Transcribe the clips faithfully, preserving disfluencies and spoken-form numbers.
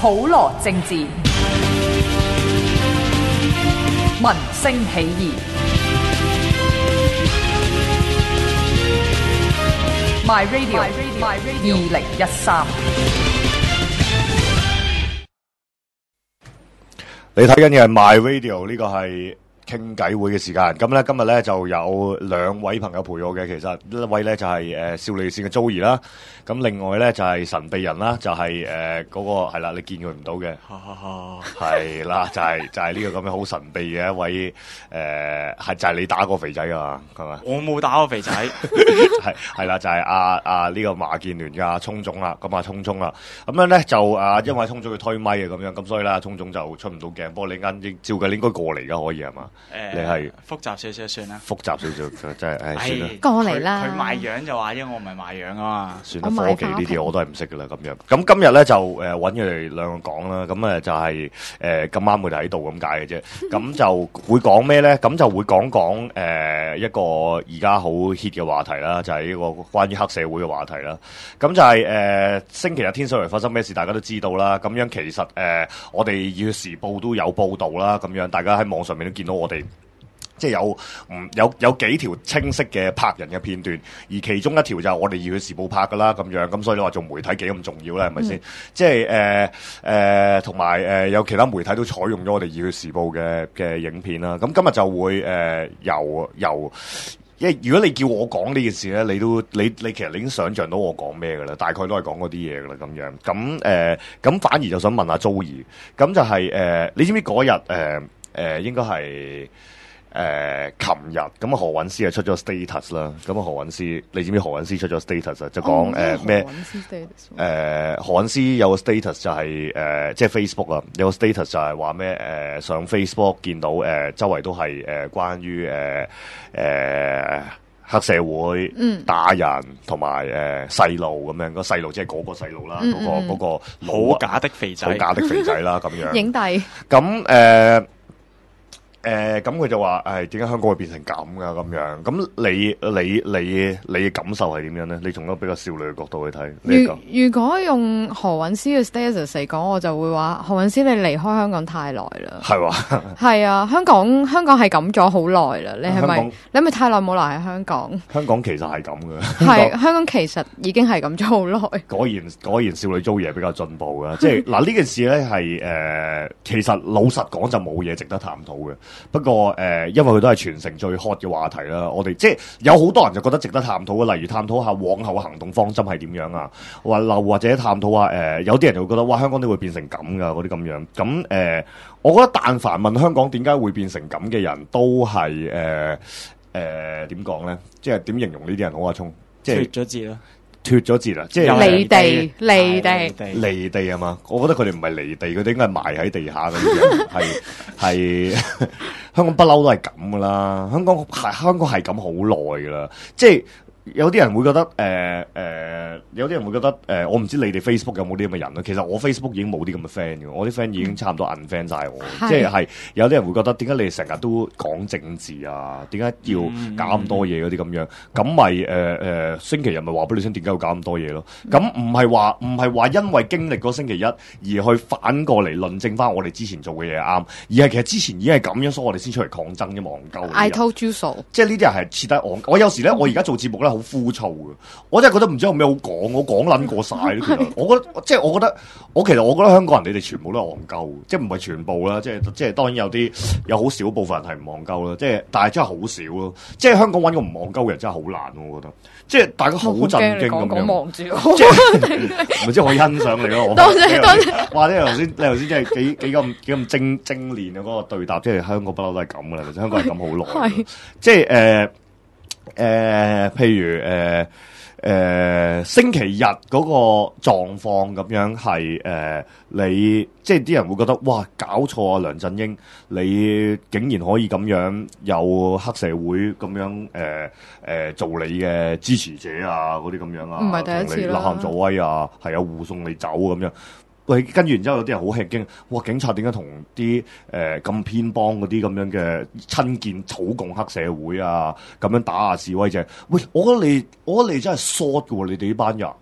普羅政治，民聲起義。My Radio， My Radio， 二零一三。 你睇緊嘅係 My Radio， 呢個係傾偈會嘅時間。咁咧今日咧就有兩位朋友陪我嘅，其實一位咧就係、是、誒、呃、少女線嘅 Joey 啦，咁另外咧就係、是、神秘人啦，就係誒嗰個係啦，你見佢唔到嘅，係啦，就係、是、就係、是、呢個咁樣好神秘嘅一位誒，係、呃、就係、是、你打過肥仔噶係嘛？ 我冇打過肥仔， 係係啦，就係阿阿呢個馬建聯嘅阿聰總啦，咁阿聰總啦，咁樣咧就啊，因為聰總要推咪啊，咁樣咁所以咧，聰總就出唔到鏡，不過你啱應照計你應該過嚟噶，可以係嘛？誒、呃，你係複雜少少算啦， 複雜少少真係，誒，算啦， 過嚟啦。 佢賣樣就話，因為我唔係賣樣啊嘛。 算啦，科技呢啲我都係唔識噶啦，咁樣。咁今日咧就誒揾佢哋兩個講啦，咁誒就係誒咁啱佢哋喺度咁解嘅啫。咁就會講咩咧？咁就會講講誒一個而家好 hit 嘅話題啦，就係、是、呢個關於黑社會嘅話題啦。咁就係、是、誒、呃、星期日天水圍發生咩事，大家都知道啦。咁樣其實誒、呃、我哋《熱血時報》都有報導啦，咁樣大家喺網上面都見到我哋。即係有唔有有幾條清晰嘅拍人嘅片段，而其中一條就係我哋《熱血時報》拍噶啦，咁樣咁所以你話做媒體幾咁重要咧？係咪先？即係誒誒，同埋誒有其他媒體都採用咗我哋《熱血時報》嘅嘅影片啦。咁今日就會誒、呃、由由，因為如果你叫我講呢件事咧，你都你你其實你已經想像到我講咩噶啦，大概都係講嗰啲嘢噶啦，咁樣咁誒咁反而就想問下 Joey，咁就係、是、誒、呃、你知唔知嗰日誒誒應該係？誒、呃，琴日咁啊，何韻詩啊出咗 status 啦。咁啊，何韻詩，你知唔知何韻詩出咗 status 啊？就講誒咩？誒，何韻詩有個 status 就係、是、誒、呃，即係 Facebook 啊，有個 status 就係話咩？誒、呃，上 Facebook 見到誒、呃，周圍都係誒、呃，關於誒誒黑社會、嗯、打人同埋誒細路咁樣。個細路即係嗰個細路啦，嗰、嗯嗯那個嗰、那個好假的肥仔， 好假的肥仔啦，咁樣。 影帝。 咁誒。呃誒咁佢就話誒點解香港會變成咁噶咁樣？咁你你你你嘅感受係點樣咧？你從一個比較少女嘅角度去睇。 如如果用何韻詩嘅 status 嚟講，我就會話何韻詩你離開香港太耐啦。係話係啊，香港香港係咁咗好耐啦。你係咪你係咪太耐冇留喺香港？ 香港其實係咁嘅。 係香港其實已經係咁咗好耐。 果然果然少女Joey係比較進步嘅，即係嗱呢件事咧係誒其實老實講就冇嘢值得探討嘅。不過誒、呃，因為佢都係全城最 hot 嘅話題啦，我哋即係有好多人就覺得值得探討嘅，例如探討下往後嘅行動方針係點樣啊，或或或者探討下誒、呃，有啲人就會覺得哇，香港都會變成咁噶嗰啲咁樣。咁誒、呃，我覺得但凡問香港點解會變成咁嘅人都係誒誒點講咧？即係點形容呢啲人好啊？聰即係脫咗節啦。 脫咗節啦，即係離地，離地， 離地啊嘛！我覺得佢哋唔係離地，佢哋應該係埋喺地下嗰啲人，係係香港不嬲都係咁噶啦，香港係香港係咁好耐噶啦，即係。有啲人會覺得誒誒、呃呃，有啲人會覺得誒、呃，我唔知你哋 Facebook 有冇啲咁嘅人啦。其實我 Facebook 已經冇啲咁嘅 friend 嘅，我啲 friend 已經差唔多 unfriend 晒我。嗯、即係係有啲人會覺得點解你哋成日都講政治啊？點解要搞咁多嘢嗰啲咁樣？咁咪誒誒星期日咪話俾你聽點解要搞咁多嘢咯？咁唔係話唔係話因為經歷嗰星期一而去反過嚟論證翻我哋之前做嘅嘢啱，而係其實之前已經係咁樣，所以我哋先出嚟抗爭啫嘛，戇鳩。 I told you so。即係呢啲人係徹底戇。我有時咧，我而家做節目咧。好枯燥嘅，我真係覺得唔知有咩好講，我講撚過晒咯。其實我覺得，即係我覺得，我其實我覺得香港人你哋全部都係戇鳩，即係唔係全部啦，即係即係當然有啲有好少部分人係唔戇鳩啦，即係但係真係好少咯。即係香港揾個唔戇鳩嘅人真係好難，我覺得。即係大家好震驚咁樣， 望住我，即係咪即係可以欣賞你咯？ 多謝多謝。 哇！你頭先你頭先真係幾幾咁幾咁精精煉嘅嗰個對答，即係香港不嬲都係咁噶啦，香港係咁好耐。即係誒。呃誒、呃，譬如誒誒、呃呃，星期日嗰個狀況咁樣係誒、呃，你即係啲人會覺得哇，搞錯啊！梁振英，你竟然可以咁樣有黑社會咁樣誒誒、呃呃、做你嘅支持者啊，嗰啲咁樣啊， 唔係第一次啦， 吶喊助威啊，係啊，護送你走咁樣。喂，跟住然之後有啲人好吃驚，哇！警察點解同啲誒咁偏幫嗰啲咁樣嘅親建草共黑社會啊，咁樣打下示威者？喂，我覺得你，我覺得你真係 short 嘅喎，你哋呢班人。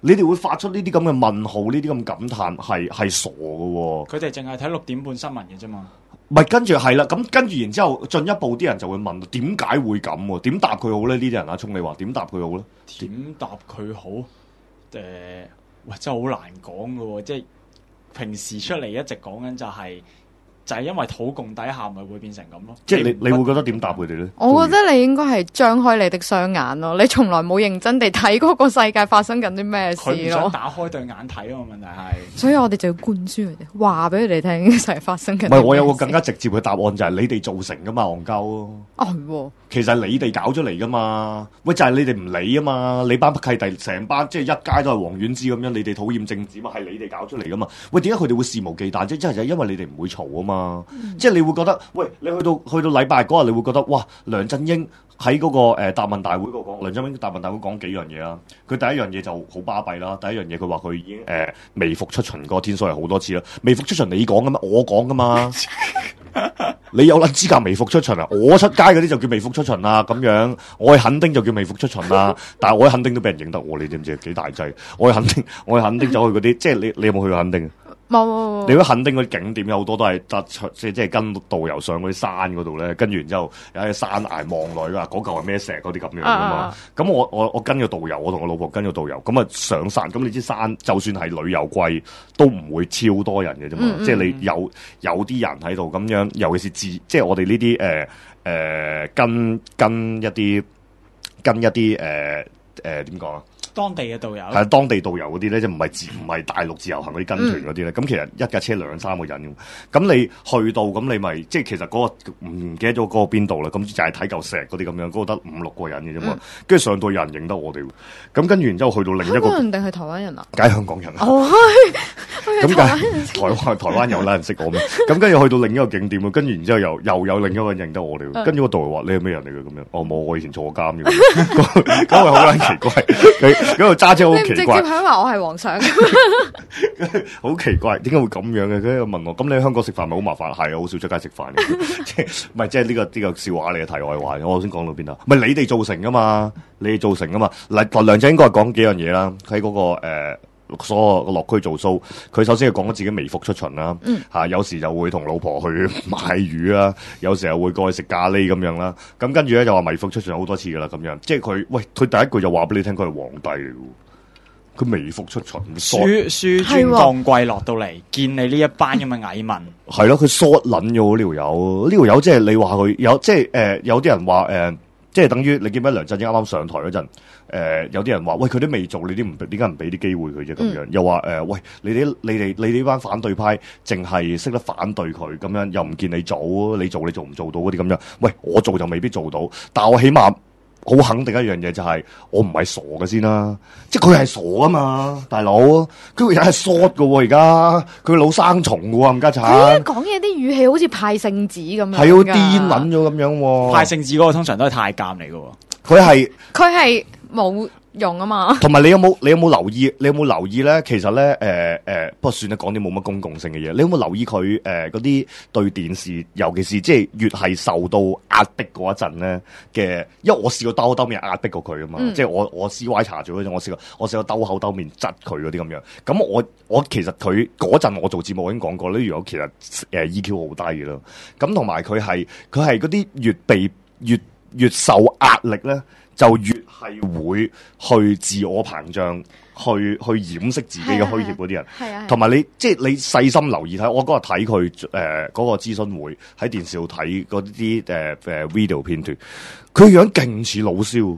你哋會發出呢啲咁嘅問號，呢啲咁感嘆，係係傻嘅喎。 佢哋淨係睇六點半新聞嘅啫嘛。 唔係跟住係啦，咁跟住然之後進一步啲人就會問點解會咁喎？點答佢好咧？呢啲人阿聰你話點答佢好咧？ 點答佢好？誒、呃，喂，真係好難講㗎喎，即係平時出嚟一直講緊就係、是。就係因為土共底下，咪會變成咁咯。 即係你，你會覺得點答佢哋咧？ 我覺得你應該係張開你的雙眼咯。你從來冇認真地睇嗰個世界發生緊啲咩事咯。 佢唔想打開對眼睇啊！問題係， 所以我哋就要灌輸佢哋，話俾佢哋聽，成日發生緊。 唔係，我有個更加直接嘅答案就係你哋造成噶嘛，戇鳩。哦， 係。 其實你哋搞出嚟噶嘛，喂就係、是、你哋唔理啊嘛，你班契弟成班即係一街都係黃遠之咁樣，你哋討厭政治嘛，係你哋搞出嚟噶嘛。喂，點解佢哋會肆無忌憚啫？即係就係因為你哋唔會嘈啊嘛，嗯、即係你會覺得，喂，你去到去到禮拜嗰日，你會覺得，哇，梁振英喺嗰、那個誒、呃、答問大會嗰個講，梁振英答問大會講幾樣嘢啦。佢第一樣嘢就好巴閉啦，第一樣嘢佢話佢已經誒、呃、微服出巡嗰個天水圍好多次啦，微服出巡你講噶嘛，我講噶嘛。你有撚資格微服出巡啊？我出街嗰啲就叫微服出巡啊，咁樣我去墾丁就叫微服出巡啊。但係我去墾丁都俾人認得我，你知唔知幾大劑？我去墾丁，我去墾丁走去嗰啲，即係你你有冇去過墾丁？ 冇。 你去墾丁嗰啲景點有好多都係得即係即係跟導遊上嗰啲山嗰度咧，跟住然之後有喺山崖望落去啊，嗰嚿係咩石嗰啲咁樣噶嘛。咁、啊、我我我跟個導遊，我同我老婆跟個導遊，咁啊上山。咁你知山就算係旅遊季都唔會超多人嘅啫嘛。嗯嗯即係你有有啲人喺度咁樣，尤其是自即係我哋呢啲誒誒跟跟一啲跟一啲誒誒點講啊？ 當地嘅導遊係當地導遊嗰啲咧，即係唔係自唔係大陸自由行嗰啲跟團嗰啲咧。咁、嗯、其實一架車兩三個人咁，咁你去到咁你咪即係其實嗰、嗰個唔記得咗嗰個邊度啦。咁就係睇嚿石嗰啲咁樣，嗰、嗰個得五六個人嘅啫嘛。跟、嗯、住上到有人認得我哋，咁跟住然之後去到另一個，香港人定係台灣人啊？梗係香港人啊！ 哦， 咁但係台灣台灣有啦人識我咩？咁跟住去到另一個景點，跟住然之後又又有另一個人認得我哋。跟住個導遊話：你係咩人嚟嘅？咁樣哦冇，我以前坐監嘅。咁咪好撚奇怪。嗰度揸車好奇怪，你唔直接響話我係皇上， 好奇怪，點解會咁樣嘅？佢問我，咁你喺香港食飯咪好麻煩？係啊，好少出街食飯嘅，即係唔係即係呢個呢、呢個笑話嚟嘅題外話。我頭先講到邊啊？唔係你哋造成噶嘛？你哋造成噶嘛？嗱，梁振英應該係講幾樣嘢啦。喺嗰、嗰個誒、呃、所有落區做 show，佢首先係講咗自己微服出巡啦，嚇、嗯啊、有時就會同老婆去買魚啦，有時候會過去食咖喱咁樣啦。咁跟住咧就話微服出巡好多次噶啦，咁樣即係佢喂佢第一句就話俾你聽，佢係皇帝嚟嘅。佢微服出巡， 輸輸尊降貴落到嚟，見你呢一班咁嘅蟻民， 係咯，佢疏撚咗呢條友，呢條友即係你話佢有，即係誒、呃、有啲人話誒、呃，即係等於你記唔記得梁振英啱啱上台嗰陣，誒、呃、有啲人話喂佢都未做，你啲唔點解唔俾啲機會佢啫咁樣？嗯、又話誒、呃、喂你哋你哋你哋呢班反對派淨係識得反對佢咁樣，又唔見你做，你做你做唔做到嗰啲咁樣？喂我做就未必做到，但我起碼。好肯定一樣嘢就係我唔係傻嘅先啦，即係佢係傻啊嘛，大佬，佢個人係 short 嘅喎，而家佢老生蟲嘅喎，冚家鏟。 佢講嘢啲語氣好似派聖旨咁樣， 係好癲撚咗咁樣喎。 派聖旨嗰個通常都係太監嚟嘅喎， 佢係佢係冇用啊嘛。 同埋你有冇你有冇留意？你有冇留意咧？其實咧，誒、呃、誒、呃，不過算啦，講啲冇乜公共性嘅嘢。你有冇留意佢誒嗰啲對電視，尤其是即係越係受到壓迫嗰一陣咧嘅？因為我試過兜口兜面壓迫過佢啊嘛，嗯、即係我我 C Y 查咗嗰陣，我試過我試過兜口兜面窒佢嗰啲咁樣。咁我我其實佢嗰陣我做節目我已經講過咧，如果其實誒 E Q 好低嘅咯。咁同埋佢係佢係嗰啲越被越越受壓力咧。就越係會去自我膨脹，去去掩飾自己嘅虛怯嗰啲人，同埋你即係你細心留意睇，我嗰日睇佢誒嗰個諮詢會喺電視度睇嗰啲誒誒 video 片段，佢樣勁似老蕭。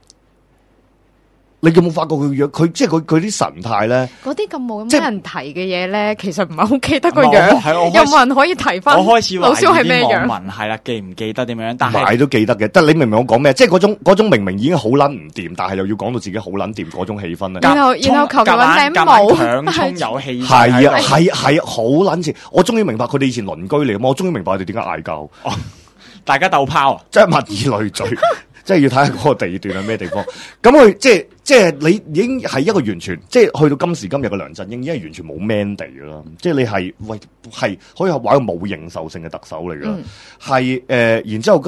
你有冇發覺佢樣？佢即係佢佢啲神態咧？嗰啲咁冇咁人提嘅嘢咧，其實唔係好記得個樣。有冇人可以提翻？我開始老蕭係咩樣？ 網民係啦，記唔記得點樣？但係買都記得嘅。但係你明唔明我講咩？即係嗰種嗰種明明已經好撚唔掂，但係又要講到自己好撚掂嗰種氣氛咧。 然後然後求其揾頂帽， 強衝有氣。 係啊係係好撚似。我終於明白佢哋以前鄰居嚟，我終於明白佢哋點解嗌交。 大家鬥拋啊！ 即係物以類聚。即係要睇下嗰個地段係咩地方，咁佢即係即係你已經係一個完全，即係去到今時今日嘅梁振英，已經係完全冇 man 地㗎啦。即係你係喂係可以話一個冇認受性嘅特首嚟㗎啦。係誒、嗯呃，然之後跟住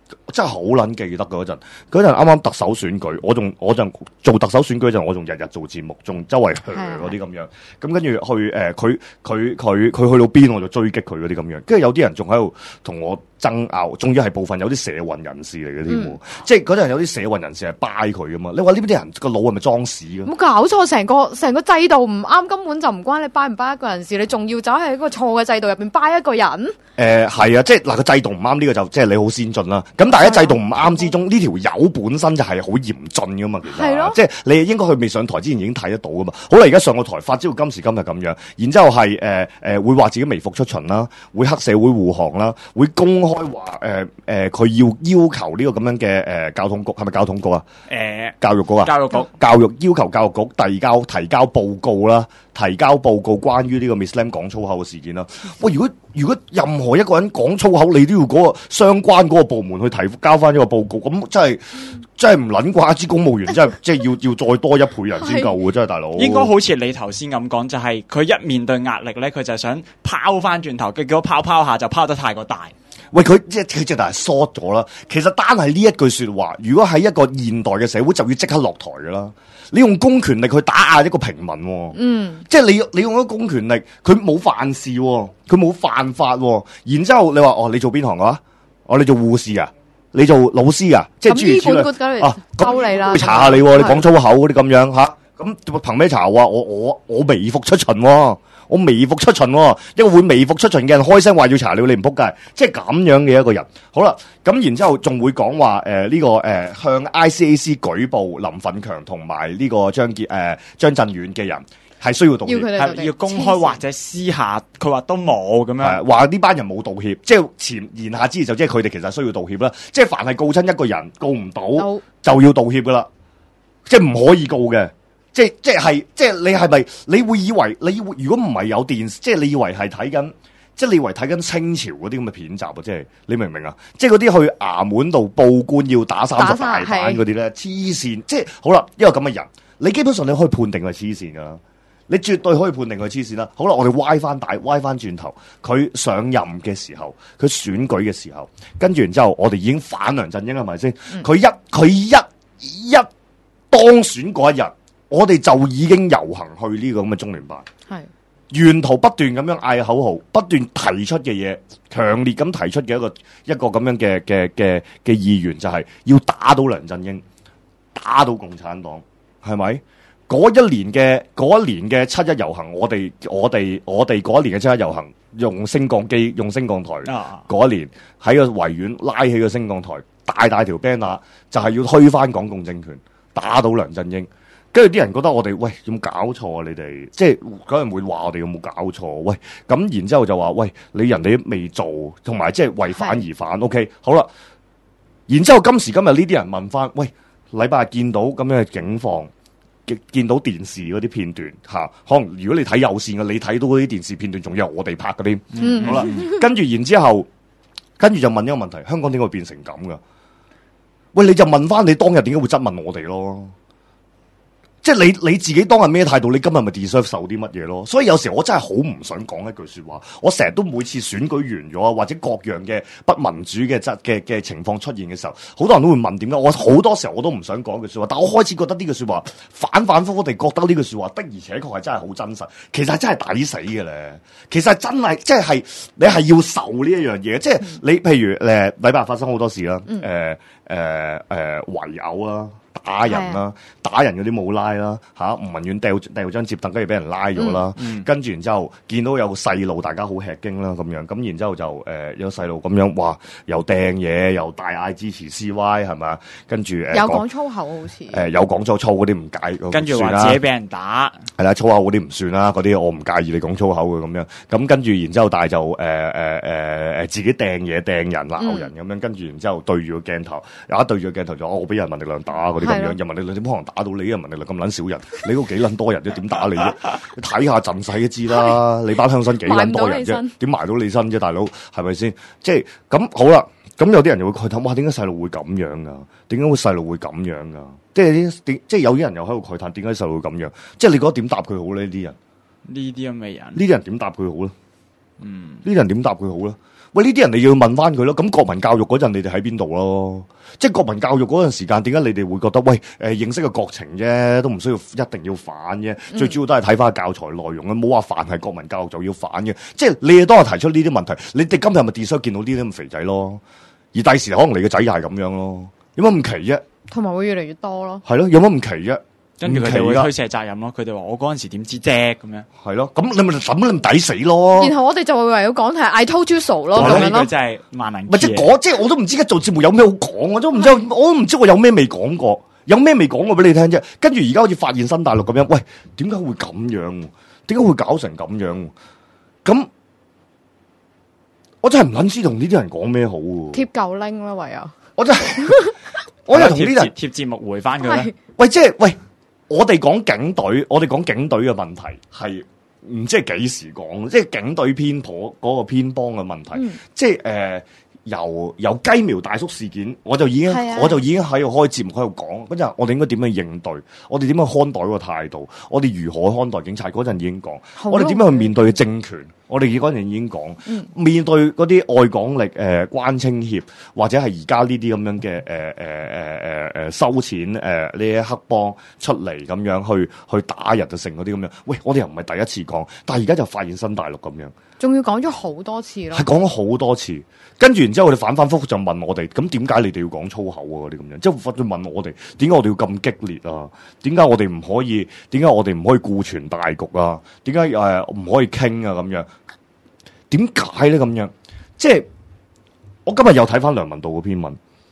真係好撚記得嗰陣，嗰陣啱啱特首選舉，我仲我仲做特首選舉嗰陣，我仲日日做節目，仲周圍去嗰啲咁樣。咁跟住去誒，佢佢佢佢去到邊，我就追擊佢嗰啲咁樣。跟住有啲人仲喺度同我爭拗，仲要係部分有啲社運人士嚟嘅添，嗯、即係嗰陣有啲社運人士係掰佢噶嘛。你話呢啲人個腦係咪裝屎嘅？ 冇搞錯，成個成個制度唔啱，根本就唔關你掰唔掰一個人事，你仲要走喺一個錯嘅制度入邊掰一個人？誒、 呃，係啊，即係嗱個制度唔啱呢個就即係你好先進啦。咁但係喺制度唔啱之中，呢條友本身就係好嚴峻噶嘛，其實係即係你應該佢未上台之前已經睇得到噶嘛。好啦，而家上個台發展到今時今日咁樣，然之後係誒誒會話自己微服出巡啦，會黑社會護航啦，會公開話誒誒佢要要求呢個咁樣嘅誒、呃、交通局係咪交通局啊？誒、呃、教育局啊？教育局教育要求教育局遞交提交報告啦，提交報告關於呢個 Miss Lam 講粗口嘅事件啦。喂，如果如果任何一個人講粗口，你都要嗰個相關嗰個部門去提交翻呢個報告，咁真係真係唔撚掛一支公務員，真係即係要要再多一倍人先夠嘅，真係大佬。應該好似你頭先咁講，就係、是、佢一面對壓力咧，佢就係想拋翻轉頭，結果拋拋下就拋得太過大。喂，佢即係佢直頭係 short 咗啦。其實單係呢一句說話，如果喺一個現代嘅社會，就要即刻落台噶啦。你用公權力去打壓一個平民、哦，嗯，即係你你用咗公權力，佢冇犯事、哦，佢冇犯法、哦，然之後你話哦，你做邊行啊？哦，你做護士啊？你做老師啊？即係諸如此類啊，咁你啦，會查下你、哦，你講粗口嗰啲咁樣吓，咁憑咩查啊？我我我微服出巡、哦。我微服出巡、哦，一個會微服出巡嘅人開聲話要查你，你唔仆街，即係咁樣嘅一個人。好啦，咁然之後仲會講話誒呢個誒、呃、向 I C A C 舉報林奮強同埋呢個張傑誒張震遠嘅人係需要道歉，係要公開或者私下，佢話都冇咁樣，話呢班人冇道歉，即係前言下之意就即係佢哋其實需要道歉啦。即係凡係告親一個人告唔到就要道歉噶啦，即係唔可以告嘅。即係即係即係你係咪你會以為你會如果唔係有電視，即係你以為係睇緊，即係你以為睇緊清朝嗰啲咁嘅片集啊？即係你明唔明啊？即係嗰啲去衙門度報官要打三十大板嗰啲咧，黐線！即係好啦，一個咁嘅人，你基本上你可以判定佢黐線噶啦，你絕對可以判定佢黐線啦。好啦，我哋歪翻大歪翻轉頭，佢上任嘅時候，佢選舉嘅時候，跟住然之後，我哋已經反梁振英係咪先？佢、嗯、一佢一一當選嗰一日。我哋就已經遊行去呢個咁嘅中聯辦，係沿途不斷咁樣嗌口號，不斷提出嘅嘢，強烈咁提出嘅一個一個咁樣嘅嘅嘅嘅意願，就係要打倒梁振英，打倒共產黨，係咪？嗰一年嘅嗰一年嘅七一遊行，我哋我哋我哋嗰一年嘅七一遊行，用升降機用升降台，嗰、啊、一年喺個維園拉起個升降台，大大條 banner，就係要推翻港共政權，打倒梁振英。跟住啲人覺得我哋喂有冇搞錯啊？你哋即係嗰人會話我哋有冇搞錯？喂，咁然之後就話喂，你人哋都未做，同埋即係為反而反。OK，好啦。然之後今時今日呢啲人問翻，喂，禮拜日見到咁樣嘅警況，見到電視嗰啲片段吓、啊，可能如果你睇有線嘅，你睇到嗰啲電視片段，仲有我哋拍嗰啲。嗯，好啦，跟住然之後，跟住就問一個問題：香港點解會變成咁噶？喂，你就問翻你當日點解會質問我哋咯？即係你你自己當日咩態度，你今日咪 deserve 受啲乜嘢咯？所以有時我真係好唔想講一句說話。我成日都每次選舉完咗，或者各樣嘅不民主嘅質嘅嘅情況出現嘅時候，好多人都會問點解。我好多時候我都唔想講句說話，但我開始覺得呢句說話反反复复地覺得呢句說話的而且確係真係好真實。其實真係抵死嘅咧。其實真係即係你係要受呢一樣嘢。即係你譬如誒禮拜日發生好多事啦，誒誒誒圍毆啦。打人啦，打人嗰啲冇拉啦，吓吳文遠掉掉張折凳，跟住俾人拉咗啦，嗯嗯、跟住然之後見到有細路，大家好吃驚啦咁樣，咁然之後就誒、呃、有細路咁樣，哇又掟嘢，又大嗌支持 C Y 係咪？跟住誒有講粗口好似誒、呃、有講粗粗嗰啲唔介，跟住話自己俾人打係啦，粗口嗰啲唔算啦，嗰啲我唔介意你講粗口嘅咁樣，咁跟住然之後但係就誒誒誒誒自己掟嘢掟人鬧人咁樣，跟住然之後對住個鏡頭，有一對住個鏡頭就、哦、我俾人民力量打嗰啲。咁樣人民力量點可能打到你？人民力量咁撚少人，你嗰幾撚多人啫，點打你啫？你睇下陣勢都知啦，你班鄉紳幾撚多人啫？點埋到你身啫，大佬係咪先？即係咁好啦，咁有啲人又會慨嘆：哇，點解細路會咁樣噶？點解會細路會咁樣噶？即係啲點？即係有啲人又喺度慨嘆：點解細路會咁樣？即係你覺得點答佢好呢？呢啲人呢啲咁嘅人，呢啲人點答佢好咧？嗯，呢啲人點答佢好咧？ 喂，呢啲人你要問翻佢咯。咁國民教育嗰陣，你哋喺邊度咯？即係國民教育嗰陣時間，點解你哋會覺得喂誒、呃、認識個國情啫，都唔需要一定要反嘅。嗯、最主要都係睇翻教材內容啊，冇話凡係國民教育就要反嘅。即係你哋當日提出呢啲問題，你哋今日咪 deserve 見到呢啲咁肥仔咯。而第時可能你個仔又係咁樣咯，有乜咁奇啫？同埋會越嚟越多咯。係咯，有乜咁奇啫？跟住佢哋會推卸責任咯。佢哋話我嗰陣時點知啫咁樣。係咯，咁你咪審你咪抵死咯。然後我哋就會為咗講係 I told you so 咯咁樣咯。真係萬能。咪即係嗰即係我都唔知而家做節目有咩好講，我都唔知我都唔知我有咩未講過，有咩未講過俾你聽啫。跟住而家好似發現新大陸咁樣，喂，點解會咁樣？點解會搞成咁樣？咁我真係唔撚知同呢啲人講咩好。貼舊拎啦，唯有。我真係，我又同呢啲人貼節目回翻佢咧。喂，即係喂。我哋講警隊，我哋講警隊嘅問題係唔知係幾時講，即係警隊偏頗嗰個偏幫嘅問題，嗯、即係誒、呃、由由雞苗大叔事件，我就已經、啊、我就已經喺度開節目喺度講，嗰陣我哋應該點樣應對，我哋點樣看待個態度，我哋如何看待警察嗰陣已經講，我哋點樣去面對政權。我哋嗰陣已經講，嗯、面對嗰啲愛港力、誒、呃、關青協，或者係而家呢啲咁樣嘅誒誒誒誒誒收錢誒呢啲黑幫出嚟咁樣去去打人就成嗰啲咁樣。喂，我哋又唔係第一次講，但係而家就發現新大陸咁樣，仲要講咗好多次咯，係講咗好多次。跟住然之後，我哋反反覆覆就問我哋，咁點解你哋要講粗口啊？嗰啲咁樣，即係佢問我哋，點解我哋要咁激烈啊？點解我哋唔可以？點解我哋唔可以顧全大局啊？點解誒唔可以傾啊？咁樣點解咧？咁樣即係我今日又睇翻梁文道嗰篇文，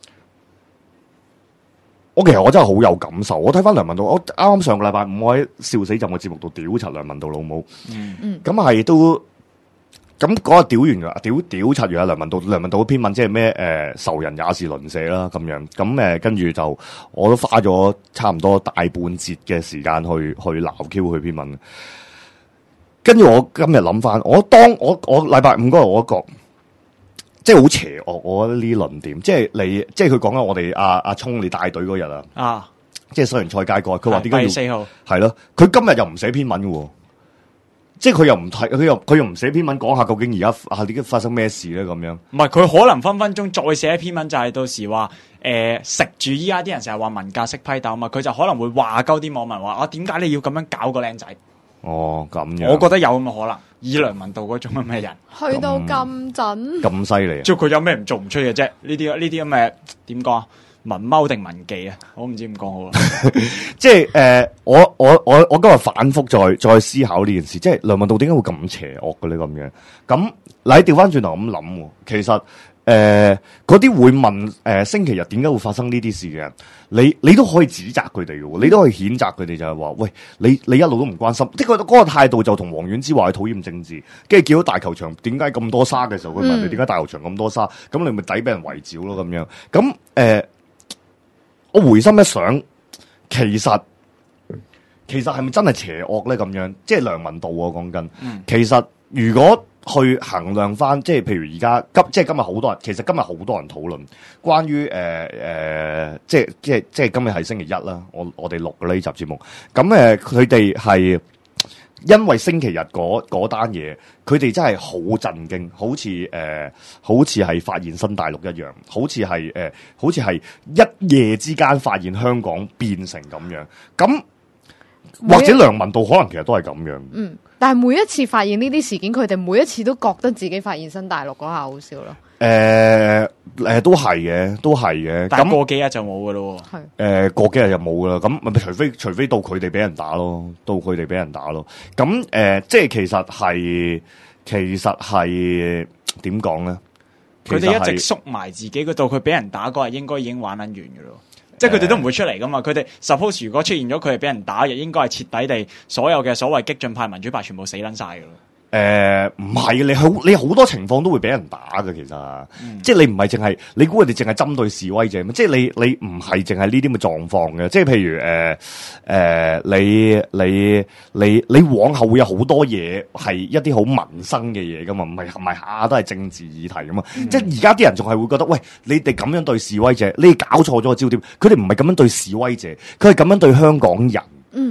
我其實我真係好有感受。我睇翻梁文道，我啱啱上個禮拜五我喺笑死朕嘅節目度屌柒梁文道老母，嗯嗯，咁係都。咁嗰個屌完噶，屌屌柒完阿梁文道，梁文道嗰篇文即係咩？誒、呃，仇人也是鄰舍啦，咁樣咁誒，跟住就我都花咗差唔多大半節嘅時間去去鬧 Q 佢篇文。跟住我今日諗翻，我當我我禮拜五嗰日我覺，即係好邪惡。我覺得呢論點，即係你，即係佢講緊我哋阿阿聰你帶隊嗰日啊，啊，即係西洋菜街嗰日，佢話點解要四號？係咯，佢今日又唔寫篇文嘅。即係佢又唔睇，佢又佢又唔寫篇文講下究竟而家啊點解發生咩事咧咁樣？唔係佢可能分分鐘再寫一篇文，就係到時話誒食住依家啲人成日話文革式批鬥啊嘛，佢就可能會話鳩啲網民話啊點解你要咁樣搞個靚仔？哦咁樣，我覺得有咁嘅可能。以梁文道嗰種咁嘅人，去到咁準咁犀利，即係佢有咩唔做唔出嘅啫？呢啲呢啲咁嘅點講啊？文踎定文記啊？我唔知點講好啦。即係誒、呃，我我我我今日反覆再再思考呢件事，即係梁文道點解會咁邪惡嘅咧？咁樣咁，你調翻轉頭咁諗，其實誒嗰啲會問誒、呃、星期日點解會發生呢啲事嘅人，你你都可以指責佢哋嘅，你都可以譴責佢哋，就係話喂，你你一路都唔關心，即係嗰嗰個態度就同王菀之話係討厭政治，跟住見到大球場點解咁多沙嘅時候，佢問你點解大球場咁多沙，咁你咪抵俾人圍剿咯咁樣，咁誒。呃我回心一想，其實其實係咪真係邪惡咧？咁樣即係梁文道我講緊。嗯、其實如果去衡量翻，即係譬如而家今即係今日好多人，其實今日好多人討論關於誒誒，即係即係即係今日係星期一啦。我我哋錄嘅呢集節目，咁誒佢哋係。因為星期日嗰嗰單嘢，佢哋真係好震驚，好似誒、呃，好似係發現新大陸一樣，好似係誒，好似係一夜之間發現香港變成咁樣。咁或者梁文道可能其實都係咁樣。嗯，但係每一次發現呢啲事件，佢哋每一次都覺得自己發現新大陸嗰下好笑咯。誒誒、呃呃，都係嘅，都係嘅。但係過幾日就冇噶咯。係誒、呃，過幾日就冇噶啦。咁咪除非除非到佢哋俾人打咯，到佢哋俾人打咯。咁誒、呃，即係其實係，其實係點講咧？佢哋一直縮埋自己嗰度，佢俾人打嗰日應該已經玩撚完噶咯。即係佢哋都唔會出嚟噶嘛。佢哋 suppose 如果出現咗佢係俾人打，亦應該係徹底地所有嘅所謂激進派、民主派全部死撚晒噶咯。誒，唔係、呃，你好，你好多情況都會俾人打嘅，其實，嗯、即係你唔係淨係，你估佢哋淨係針對示威者咩？即係你你唔係淨係呢啲咁嘅狀況嘅，即係譬如誒誒、呃呃，你你你你往後會有好多嘢係一啲好民生嘅嘢噶嘛，唔係唔係下下都係政治議題噶嘛，嗯、即係而家啲人仲係會覺得，喂，你哋咁樣對示威者，你搞錯咗個焦點，佢哋唔係咁樣對示威者，佢係咁樣對香港人。嗯，即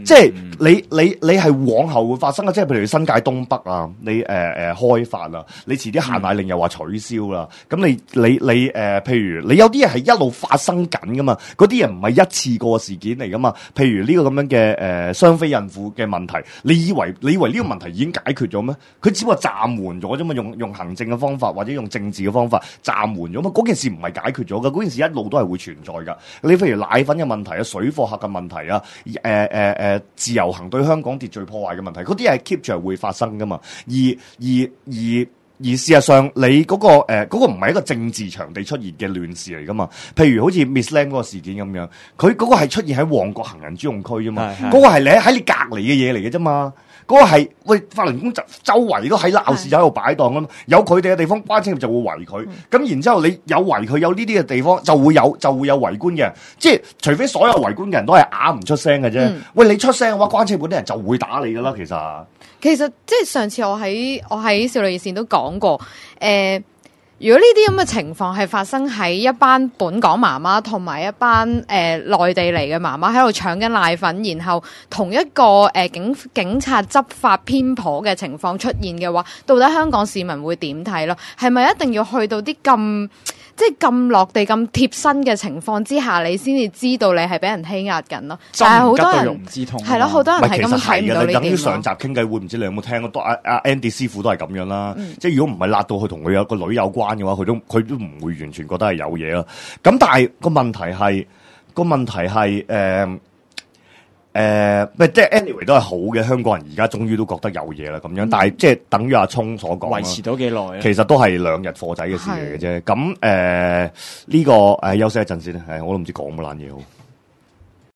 即係你你你係往後會發生嘅，即係譬如新界東北啊，你誒誒、呃、開發啊，你遲啲限奶令又話取消啦，咁、嗯、你你你誒、呃，譬如你有啲嘢係一路發生緊噶嘛，嗰啲嘢唔係一次過事件嚟噶嘛，譬如呢個咁樣嘅誒雙非孕婦嘅問題，你以為你以為呢個問題已經解決咗咩？佢只不過暫緩咗啫嘛，用用行政嘅方法或者用政治嘅方法暫緩咗嘛，嗰件事唔係解決咗噶，嗰件事一路都係會存在噶。你譬如奶粉嘅問題啊、水貨客嘅問題啊、誒誒誒自由行對香港秩序破壞嘅問題，嗰啲係 keep 住係會發生噶嘛。而而而而事實上，你嗰、嗰個誒嗰、呃嗰個唔係一個政治場地出現嘅亂事嚟噶嘛。譬如好似 Miss Lam 嗰個事件咁樣，佢嗰個係出現喺旺角行人專用區啫嘛，嗰個係你喺你隔離嘅嘢嚟嘅啫嘛。嗰個係喂法輪功就周圍都喺鬧市就喺度擺檔啊嘛，有佢哋嘅地方，關清就會圍佢。咁、嗯、然之後你有圍佢有呢啲嘅地方，就會有就會有圍觀嘅人。即係除非所有圍觀嘅人都係啞唔出聲嘅啫。嗯、喂，你出聲嘅話，關清嗰啲人就會打你噶啦。其實其實即係上次我喺我喺少女熱線都講過，誒、呃。如果呢啲咁嘅情況係發生喺一班本港媽媽同埋一班誒、呃、內地嚟嘅媽媽喺度搶緊奶粉，然後同一個誒、呃、警警察執法偏頗嘅情況出現嘅話，到底香港市民會點睇咯？係咪一定要去到啲咁即係咁落地、咁貼身嘅情況之下，你先至知道你係俾人欺壓緊咯？但係好多人係咯，好多人係咁睇唔到呢啲。你等於上集傾偈會，唔知你有冇聽過？都阿阿 Andy 師傅都係咁樣啦。嗯、即係如果唔係辣到佢同佢有個女有關嘅話，佢都佢都唔會完全覺得係有嘢啦。咁但係個問題係個問題係誒誒，即係 anyway 都係好嘅。香港人而家終於都覺得有嘢啦，咁樣。嗯、但係即係等於阿聰所講， 維持到幾耐？其實都係兩日貨仔嘅事嚟嘅啫。咁誒呢個誒、呃、休息一陣先，係我都唔知講乜爛嘢好。